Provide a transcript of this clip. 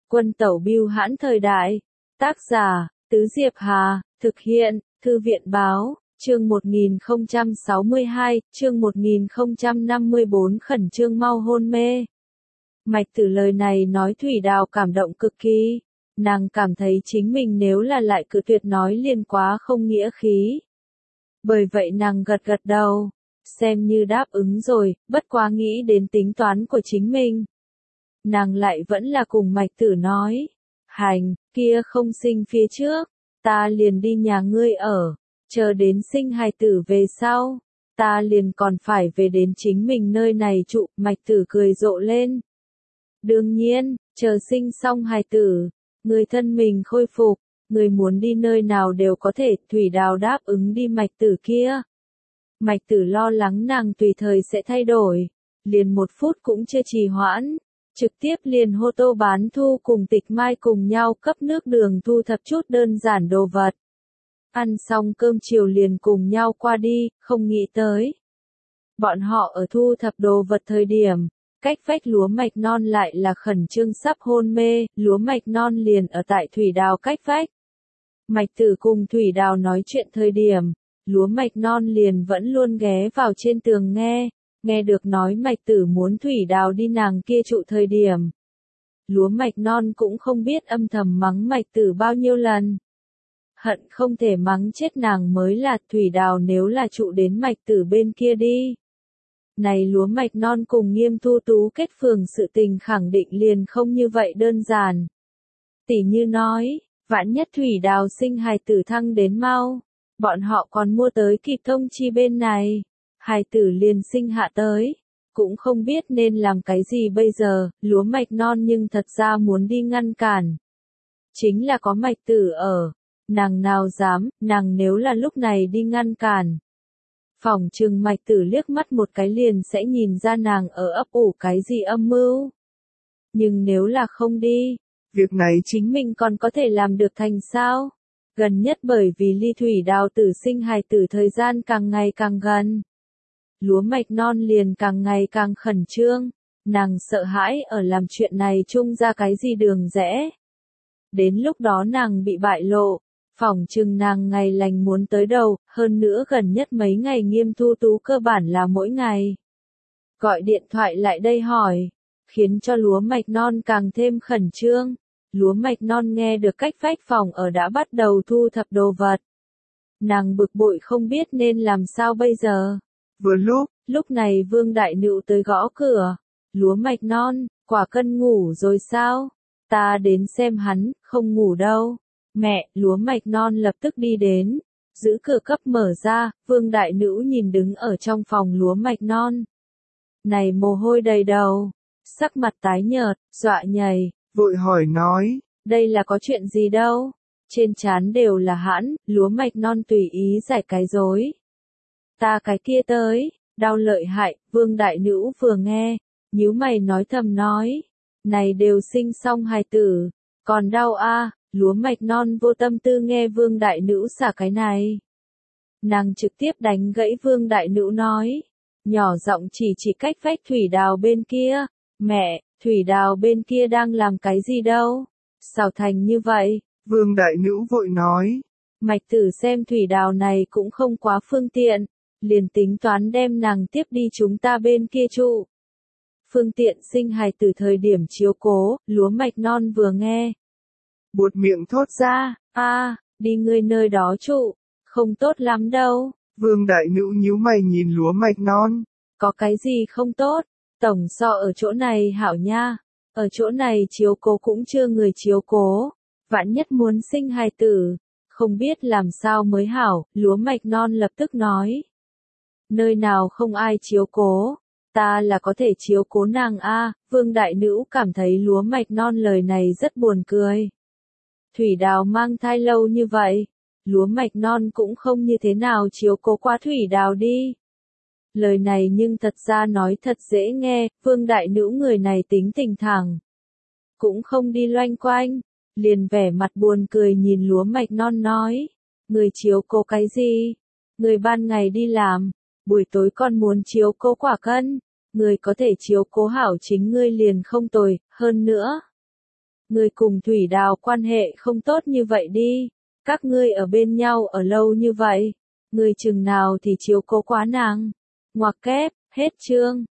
Quân tẩu bưu hãn thời đại. Tác giả, Tứ Diệp Hà, thực hiện, Thư viện báo, chương 1062, chương 1054 khẩn trương mau hôn mê. Mạch Tử lời này nói Thủy Đào cảm động cực kỳ, nàng cảm thấy chính mình nếu là lại cự tuyệt nói liền quá không nghĩa khí. Bởi vậy nàng gật gật đầu, xem như đáp ứng rồi, bất quá nghĩ đến tính toán của chính mình. Nàng lại vẫn là cùng Mạch Tử nói, hành, kia không sinh phía trước, ta liền đi nhà ngươi ở, chờ đến sinh hài tử về sau, ta liền còn phải về đến chính mình nơi này trụ. Mạch Tử cười rộ lên. Đương nhiên, chờ sinh xong hài tử, người thân mình khôi phục, người muốn đi nơi nào đều có thể. Thủy Đào đáp ứng đi Mạch Tử kia. Mạch Tử lo lắng nàng tùy thời sẽ thay đổi, liền 1 phút cũng chưa trì hoãn, trực tiếp liền hô tô bán thu cùng Tịch Mai cùng nhau cấp nước đường thu thập chút đơn giản đồ vật. Ăn xong cơm chiều liền cùng nhau qua đi, không nghĩ tới. Bọn họ ở thu thập đồ vật thời điểm, cách vách lúa mạch non lại là khẩn trương sắp hôn mê, lúa mạch non liền ở tại Thủy Đào cách vách. Mạch Tử cùng Thủy Đào nói chuyện thời điểm, lúa mạch non liền vẫn luôn ghé vào trên tường nghe được nói Mạch Tử muốn Thủy Đào đi nàng kia trụ thời điểm. Lúa mạch non cũng không biết âm thầm mắng Mạch Tử bao nhiêu lần. Hận không thể mắng chết nàng mới là. Thủy Đào nếu là trụ đến Mạch Tử bên kia đi. Này lúa mạch non cùng Nghiêm Thu Tú kết phường sự tình khẳng định liền không như vậy đơn giản. Tỷ như nói, vạn nhất Thủy Đào sinh hài tử thăng đến mau, bọn họ còn mua tới kịp thông chi bên này, hài tử liền sinh hạ tới, cũng không biết nên làm cái gì bây giờ. Lúa mạch non nhưng thật ra muốn đi ngăn cản. Chính là có Mạch Tử ở, nàng nào dám, nàng nếu là lúc này đi ngăn cản. Phỏng chừng Mạch Tử liếc mắt một cái liền sẽ nhìn ra nàng ở ấp ủ cái gì âm mưu. Nhưng nếu là không đi, việc này chính mình còn có thể làm được thành sao? Gần nhất bởi vì ly Thủy Đào tử sinh hài tử thời gian càng ngày càng gần. Lúa mạch non liền càng ngày càng khẩn trương, nàng sợ hãi ở làm chuyện này chung ra cái gì đường rẽ. Đến lúc đó nàng bị bại lộ, phỏng chừng nàng ngày lành muốn tới đầu, hơn nữa gần nhất mấy ngày Nghiêm Thu Tú cơ bản là mỗi ngày gọi điện thoại lại đây hỏi, khiến cho lúa mạch non càng thêm khẩn trương. Lúa mạch non nghe được cách vách phòng ở đã bắt đầu thu thập đồ vật. Nàng bực bội không biết nên làm sao bây giờ. Vừa lúc này Vương Đại Nữu tới gõ cửa. Lúa mạch non, Quả Cân ngủ rồi sao? Ta đến xem hắn, không ngủ đâu. Mẹ, lúa mạch non lập tức đi đến, giữ cửa cấp mở ra. Vương Đại Nữu nhìn đứng ở trong phòng lúa mạch non. Này mồ hôi đầy đầu, sắc mặt tái nhợt, dọa nhảy, vội hỏi nói, đây là có chuyện gì đâu? Trên trán đều là hãn. Lúa mạch non tùy ý giải cái rối. Ta cái kia tới, đau lợi hại. Vương Đại Nữu vừa nghe, nhíu mày nói thầm nói, này đều sinh xong hài tử, còn đau a. Lúa mạch non vô tâm tư nghe Vương Đại Nữu xả cái này. Nàng trực tiếp đánh gãy Vương Đại Nữu nói, nhỏ giọng chỉ cách vách Thủy Đào bên kia, mẹ, Thủy Đào bên kia đang làm cái gì đâu? Sao thành như vậy? Vương Đại Nữu vội nói, Mạch Tử xem Thủy Đào này cũng không quá phương tiện, liền tính toán đem nàng tiếp đi chúng ta bên kia trụ. Phương tiện sinh hài tử thời điểm chiếu cố. Lúa mạch non vừa nghe, buột miệng thốt ra, đi ngươi nơi đó trụ, không tốt lắm đâu. Vương Đại Nữu nhíu mày nhìn lúa mạch non, có cái gì không tốt, tổng so ở chỗ này hảo nha, ở chỗ này chiếu cố cũng chưa người chiếu cố, vạn nhất muốn sinh hài tử, không biết làm sao mới hảo. Lúa mạch non lập tức nói, nơi nào không ai chiếu cố, ta là có thể chiếu cố nàng a. Vương Đại Nữu cảm thấy lúa mạch non lời này rất buồn cười. Thủy Đào mang thai lâu như vậy, lúa mạch non cũng không như thế nào chiếu cố qua Thủy Đào đi. Lời này nhưng thật ra nói thật dễ nghe. Vương Đại Nữu người này tính tình thẳng, cũng không đi loanh quanh, liền vẻ mặt buồn cười nhìn lúa mạch non nói, người chiếu cố cái gì? Người ban ngày đi làm, buổi tối còn muốn chiếu cố Quả Cân, người có thể chiếu cố hảo chính ngươi liền không tồi. Hơn nữa, Người cùng Thủy Đào quan hệ không tốt như vậy đi. Các ngươi ở bên nhau ở lâu như vậy. Người chừng nào thì chiếu cố quá nàng. Ngoặc kép, hết chương.